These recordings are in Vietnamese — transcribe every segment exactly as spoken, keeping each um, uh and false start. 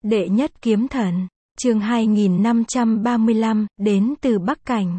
Đệ nhất kiếm thần, chương hai nghìn năm trăm ba mươi lăm, đến từ Bắc Cảnh.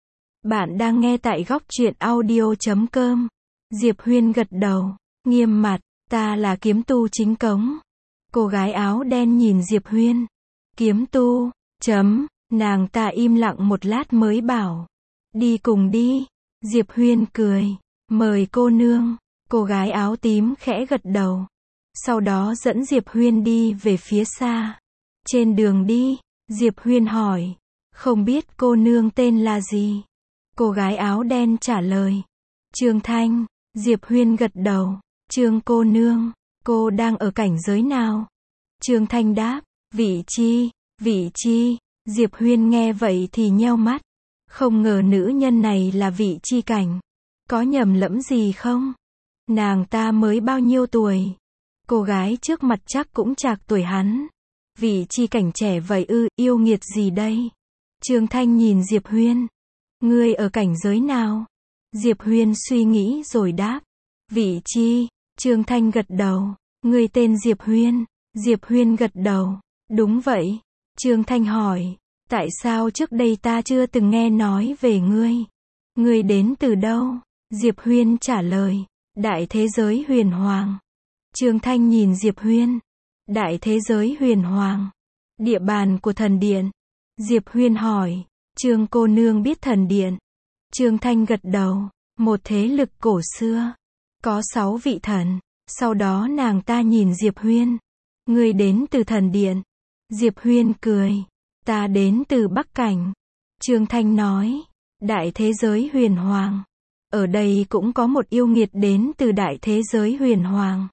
Bạn đang nghe tại góc truyện audio chấm com. Diệp Huyên gật đầu, nghiêm mặt, ta là kiếm tu chính cống. Cô gái áo đen nhìn Diệp Huyên. Kiếm tu, chấm, nàng ta im lặng một lát mới bảo. Đi cùng đi. Diệp Huyên cười, mời cô nương. Cô gái áo tím khẽ gật đầu. Sau đó dẫn Diệp Huyên đi về phía xa. Trên đường đi, Diệp Huyên hỏi, không biết cô nương tên là gì? Cô gái áo đen trả lời, Trương Thanh. Diệp Huyên gật đầu, Trương cô nương, cô đang ở cảnh giới nào? Trương Thanh đáp, vị chi, vị chi. Diệp Huyên nghe vậy thì nheo mắt. Không ngờ nữ nhân này là vị chi cảnh. Có nhầm lẫn gì không? Nàng ta mới bao nhiêu tuổi? Cô gái trước mặt chắc cũng trạc tuổi hắn. Vị chi cảnh trẻ vậy ư, yêu nghiệt gì đây? Trương Thanh nhìn Diệp Huyên. Ngươi ở cảnh giới nào? Diệp Huyên suy nghĩ rồi đáp. Vị chi? Trương Thanh gật đầu. Ngươi tên Diệp Huyên? Diệp Huyên gật đầu. Đúng vậy. Trương Thanh hỏi. Tại sao trước đây ta chưa từng nghe nói về ngươi? Ngươi đến từ đâu? Diệp Huyên trả lời. Đại thế giới huyền hoàng. Trương Thanh nhìn Diệp Huyên. Đại thế giới huyền hoàng. Địa bàn của thần điện. Diệp Huyên hỏi. Trương cô nương biết thần điện? Trương Thanh gật đầu. Một thế lực cổ xưa. Có sáu vị thần. Sau đó nàng ta nhìn Diệp Huyên. Ngươi đến từ thần điện. Diệp Huyên cười. Ta đến từ Bắc Cảnh. Trương Thanh nói. Đại thế giới huyền hoàng. Ở đây cũng có một yêu nghiệt đến từ đại thế giới huyền hoàng.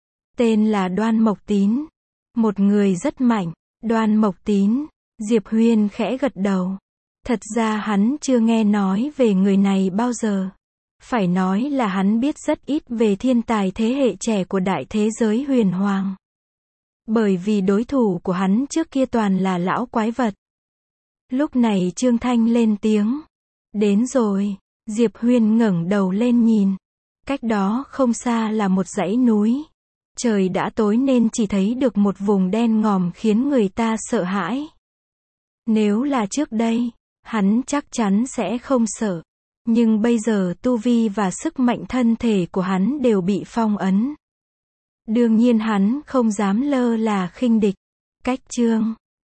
Tên là Đoan Mộc Tín. Một người rất mạnh. Đoan Mộc Tín. Diệp Huyên khẽ gật đầu. Thật ra hắn chưa nghe nói về người này bao giờ. Phải nói là hắn biết rất ít về thiên tài thế hệ trẻ của đại thế giới huyền hoàng. Bởi vì đối thủ của hắn trước kia toàn là lão quái vật. Lúc này Trương Thanh lên tiếng. Đến rồi. Diệp Huyên ngẩng đầu lên nhìn. Cách đó không xa là một dãy núi. Trời đã tối nên chỉ thấy được một vùng đen ngòm khiến người ta sợ hãi. Nếu là trước đây, hắn chắc chắn sẽ không sợ. Nhưng bây giờ tu vi và sức mạnh thân thể của hắn đều bị phong ấn. Đương nhiên hắn không dám lơ là khinh địch. Cách chương